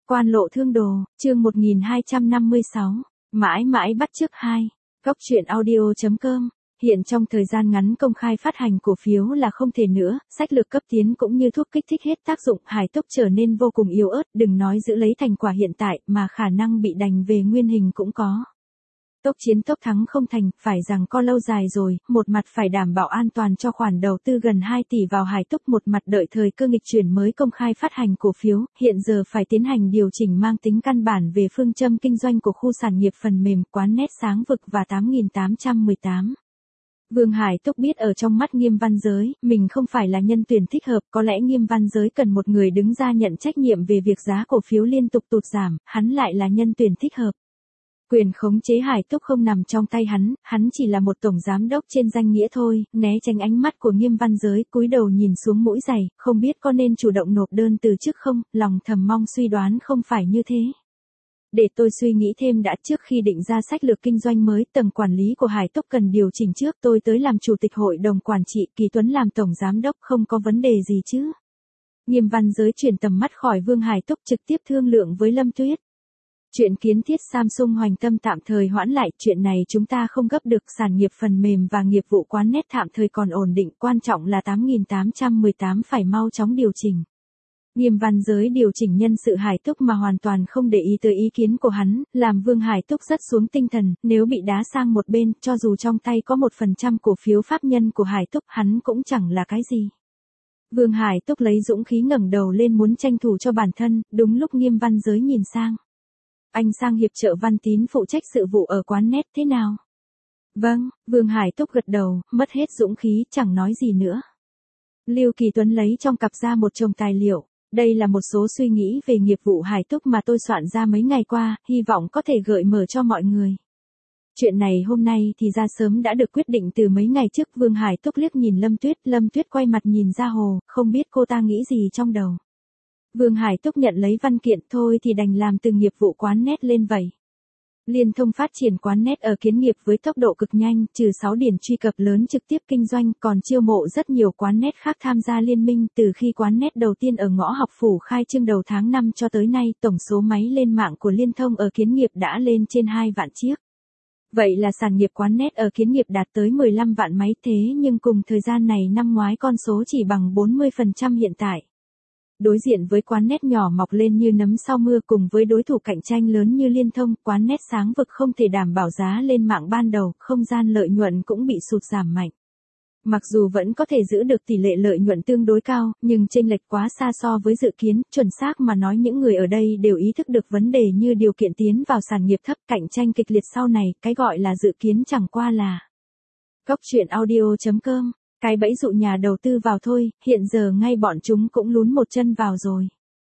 Quan lộ thương đồ, chương 1256, mãi mãi bắt chước 2. Góc truyện audio.com. Hiện trong thời gian ngắn công khai phát hành cổ phiếu là không thể nữa, sách lược cấp tiến cũng như thuốc kích thích hết tác dụng, Hải Túc trở nên vô cùng yếu ớt, đừng nói giữ lấy thành quả hiện tại mà khả năng bị đành về nguyên hình cũng có. Tốc chiến tốc thắng không thành, phải rằng co lâu dài rồi, một mặt phải đảm bảo an toàn cho khoản đầu tư gần 2 tỷ vào Hải Túc, một mặt đợi thời cơ nghịch chuyển mới công khai phát hành cổ phiếu, hiện giờ phải tiến hành điều chỉnh mang tính căn bản về phương châm kinh doanh của khu sản nghiệp phần mềm, Quán Nét Sáng Vực và 8818. Vương Hải Túc biết ở trong mắt Nghiêm Văn Giới, mình không phải là nhân tuyển thích hợp, có lẽ Nghiêm Văn Giới cần một người đứng ra nhận trách nhiệm về việc giá cổ phiếu liên tục tụt giảm, hắn lại là nhân tuyển thích hợp. Quyền khống chế Hải Túc không nằm trong tay hắn chỉ là một tổng giám đốc trên danh nghĩa thôi, né tránh ánh mắt của Nghiêm Văn Giới, cúi đầu nhìn xuống mũi giày, không biết có nên chủ động nộp đơn từ chức không, lòng thầm mong suy đoán không phải như thế. Để tôi suy nghĩ thêm đã, trước khi định ra sách lược kinh doanh mới, tầng quản lý của Hải Túc cần điều chỉnh trước, tôi tới làm chủ tịch hội đồng quản trị, Kỳ Tuấn làm tổng giám đốc, không có vấn đề gì chứ. Nghiêm Văn Giới chuyển tầm mắt khỏi Vương Hải Túc, trực tiếp thương lượng với Lâm Tuyết. Chuyện kiến thiết Samsung Hoành Tâm tạm thời hoãn lại, chuyện này chúng ta không gấp được, sản nghiệp phần mềm và nghiệp vụ Quán Nét tạm thời còn ổn định, quan trọng là 8818 phải mau chóng điều chỉnh. Nghiêm Văn Giới điều chỉnh nhân sự Hải Túc mà hoàn toàn không để ý tới ý kiến của hắn, làm Vương Hải Túc rất xuống tinh thần, nếu bị đá sang một bên, cho dù trong tay có 1% cổ phiếu pháp nhân của Hải Túc, hắn cũng chẳng là cái gì. Vương Hải Túc lấy dũng khí ngẩng đầu lên muốn tranh thủ cho bản thân, đúng lúc Nghiêm Văn Giới nhìn sang. Anh sang hiệp trợ Văn Tín phụ trách sự vụ ở Quán Nét thế nào? Vâng, Vương Hải Túc gật đầu, mất hết dũng khí, chẳng nói gì nữa. Lưu Kỳ Tuấn lấy trong cặp ra một chồng tài liệu. Đây là một số suy nghĩ về nghiệp vụ Hải Túc mà tôi soạn ra mấy ngày qua, hy vọng có thể gợi mở cho mọi người. Chuyện này hôm nay thì ra sớm đã được quyết định từ mấy ngày trước. Vương Hải Túc liếc nhìn Lâm Tuyết quay mặt nhìn ra hồ, không biết cô ta nghĩ gì trong đầu. Vương Hải Túc nhận lấy văn kiện, thôi thì đành làm từng nghiệp vụ Quán Nét lên vậy. Liên thông phát triển Quán Nét ở Kiến Nghiệp với tốc độ cực nhanh, trừ 6 điểm truy cập lớn trực tiếp kinh doanh, còn chiêu mộ rất nhiều Quán Nét khác tham gia liên minh. Từ khi Quán Nét đầu tiên ở Ngõ Học Phủ khai trương đầu tháng 5 cho tới nay, tổng số máy lên mạng của Liên thông ở Kiến Nghiệp đã lên trên 2 vạn chiếc. Vậy là sản nghiệp Quán Nét ở Kiến Nghiệp đạt tới 15 vạn máy, thế nhưng cùng thời gian này năm ngoái con số chỉ bằng 40% hiện tại. Đối diện với Quán Nét nhỏ mọc lên như nấm sau mưa cùng với đối thủ cạnh tranh lớn như Liên thông, Quán Nét Sáng Vực không thể đảm bảo giá lên mạng ban đầu, không gian lợi nhuận cũng bị sụt giảm mạnh. Mặc dù vẫn có thể giữ được tỷ lệ lợi nhuận tương đối cao, nhưng chênh lệch quá xa so với dự kiến, chuẩn xác mà nói những người ở đây đều ý thức được vấn đề như điều kiện tiến vào sản nghiệp thấp, cạnh tranh kịch liệt sau này, cái gọi là dự kiến chẳng qua là. Góc truyện audio.com. Cái bẫy dụ nhà đầu tư vào thôi, hiện giờ ngay bọn chúng cũng lún một chân vào rồi.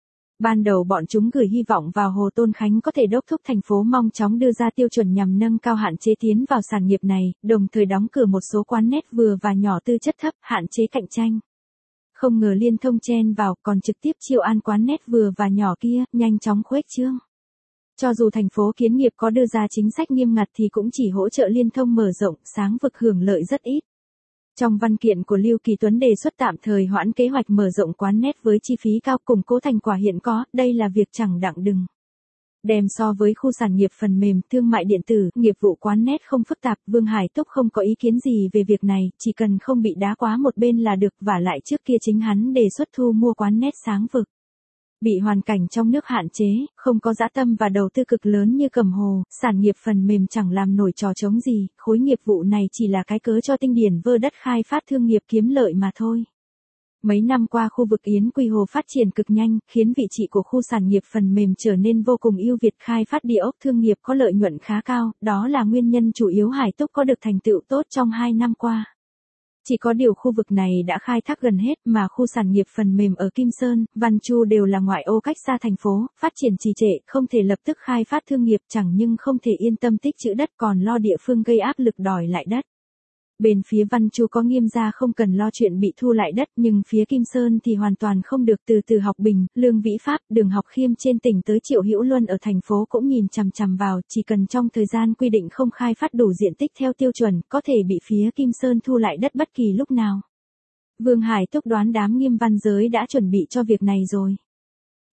Ban đầu bọn chúng gửi hy vọng vào Hồ Tôn Khánh có thể đốc thúc thành phố mau chóng đưa ra tiêu chuẩn nhằm nâng cao hạn chế tiến vào sản nghiệp này, đồng thời đóng cửa một số Quán Nét vừa và nhỏ tư chất thấp, hạn chế cạnh tranh. Không ngờ Liên thông chen vào, còn trực tiếp chiêu an Quán Nét vừa và nhỏ kia, nhanh chóng khuếch trương. Cho dù thành phố Kiến Nghiệp có đưa ra chính sách nghiêm ngặt thì cũng chỉ hỗ trợ Liên thông mở rộng, Sáng Vực hưởng lợi rất ít. Trong văn kiện của Lưu Kỳ Tuấn đề xuất tạm thời hoãn kế hoạch mở rộng Quán Nét với chi phí cao, củng cố thành quả hiện có, đây là việc chẳng đặng đừng. Đem so với khu sản nghiệp phần mềm, thương mại điện tử, nghiệp vụ Quán Nét không phức tạp, Vương Hải Túc không có ý kiến gì về việc này, chỉ cần không bị đá quá một bên là được, vả lại trước kia chính hắn đề xuất thu mua Quán Nét Sáng Vực. Bị hoàn cảnh trong nước hạn chế, không có dã tâm và đầu tư cực lớn như Cẩm Hồ, sản nghiệp phần mềm chẳng làm nổi trò trống gì, khối nghiệp vụ này chỉ là cái cớ cho Tinh Điển vơ đất khai phát thương nghiệp kiếm lợi mà thôi. Mấy năm qua khu vực Yến Quy Hồ phát triển cực nhanh, khiến vị trí của khu sản nghiệp phần mềm trở nên vô cùng ưu việt, khai phát địa ốc thương nghiệp có lợi nhuận khá cao, đó là nguyên nhân chủ yếu Hải Túc có được thành tựu tốt trong 2 năm qua. Chỉ có điều khu vực này đã khai thác gần hết mà khu sản nghiệp phần mềm ở Kim Sơn, Văn Chu đều là ngoại ô cách xa thành phố, phát triển trì trệ, không thể lập tức khai phát thương nghiệp chẳng nhưng không thể yên tâm tích trữ đất còn lo địa phương gây áp lực đòi lại đất. Bên phía Văn Chu có Nghiêm gia không cần lo chuyện bị thu lại đất nhưng phía Kim Sơn thì hoàn toàn không được. Từ Học Bình, Lương Vĩ Pháp, Đường Học Khiêm trên tỉnh tới Triệu Hữu Luân ở thành phố cũng nhìn chằm chằm vào, chỉ cần trong thời gian quy định không khai phát đủ diện tích theo tiêu chuẩn, có thể bị phía Kim Sơn thu lại đất bất kỳ lúc nào. Vương Hải Túc đoán đám Nghiêm Văn Giới đã chuẩn bị cho việc này rồi.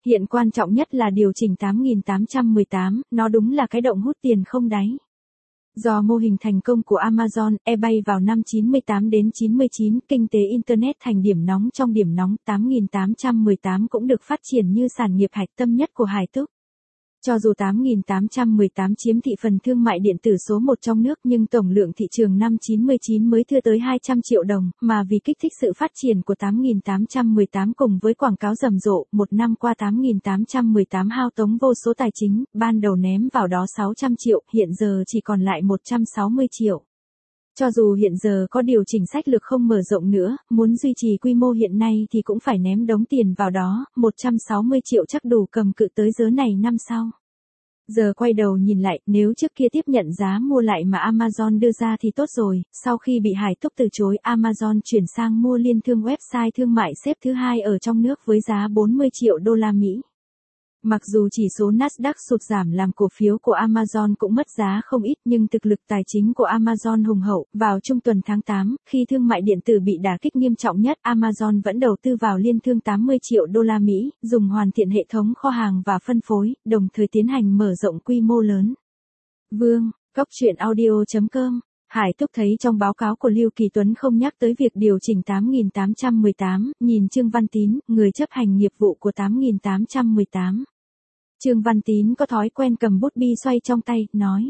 Hiện quan trọng nhất là điều chỉnh 8.818, nó đúng là cái động hút tiền không đáy. Do mô hình thành công của Amazon eBay vào năm 98 đến 99, kinh tế Internet thành điểm nóng trong điểm nóng 8.818 cũng được phát triển như sản nghiệp hạch tâm nhất của Hải Túc. Cho dù 8.818 chiếm thị phần thương mại điện tử số 1 trong nước nhưng tổng lượng thị trường năm 99 mới chưa tới 200 triệu đồng, mà vì kích thích sự phát triển của 8.818 cùng với quảng cáo rầm rộ, một năm qua 8.818 hao tống vô số tài chính, ban đầu ném vào đó 600 triệu, hiện giờ chỉ còn lại 160 triệu. Cho dù hiện giờ có điều chỉnh sách lược không mở rộng nữa, muốn duy trì quy mô hiện nay thì cũng phải ném đống tiền vào đó, 160 triệu chắc đủ cầm cự tới giới này năm sau. Giờ quay đầu nhìn lại, nếu trước kia tiếp nhận giá mua lại mà Amazon đưa ra thì tốt rồi, sau khi bị Hải Túc từ chối, Amazon chuyển sang mua liên thương website thương mại xếp thứ 2 ở trong nước với giá 40 triệu đô la Mỹ. Mặc dù chỉ số Nasdaq sụt giảm làm cổ phiếu của Amazon cũng mất giá không ít nhưng thực lực tài chính của Amazon hùng hậu. Vào trung tuần tháng 8, khi thương mại điện tử bị đả kích nghiêm trọng nhất, Amazon vẫn đầu tư vào liên thương 80 triệu đô la Mỹ, dùng hoàn thiện hệ thống kho hàng và phân phối, đồng thời tiến hành mở rộng quy mô lớn. Vương, Góc Truyện Audio.com. Hải Túc thấy trong báo cáo của Lưu Kỳ Tuấn không nhắc tới việc điều chỉnh 8.818, nhìn Trương Văn Tín, người chấp hành nghiệp vụ của 8.818. Trương Văn Tín có thói quen cầm bút bi xoay trong tay, nói.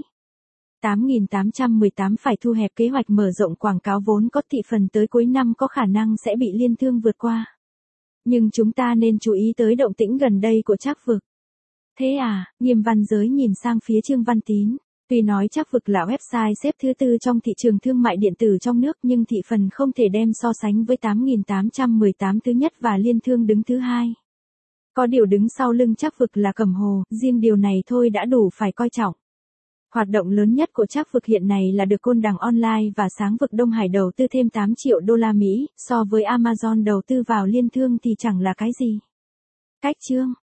8.818 phải thu hẹp kế hoạch mở rộng quảng cáo vốn có thị phần tới cuối năm có khả năng sẽ bị liên thương vượt qua. Nhưng chúng ta nên chú ý tới động tĩnh gần đây của Trác Vực. Thế à, Nghiêm Văn Giới nhìn sang phía Trương Văn Tín. Tuy nói Trác Vực là website xếp thứ 4 trong thị trường thương mại điện tử trong nước nhưng thị phần không thể đem so sánh với 8.818 thứ nhất và liên thương đứng thứ 2. Có điều đứng sau lưng Trác Vực là Cẩm Hồ, riêng điều này thôi đã đủ phải coi trọng. Hoạt động lớn nhất của Trác Vực hiện này là được Côn Đằng Online và Sáng Vực Đông Hải đầu tư thêm 8 triệu đô la Mỹ, so với Amazon đầu tư vào liên thương thì chẳng là cái gì. Cách chương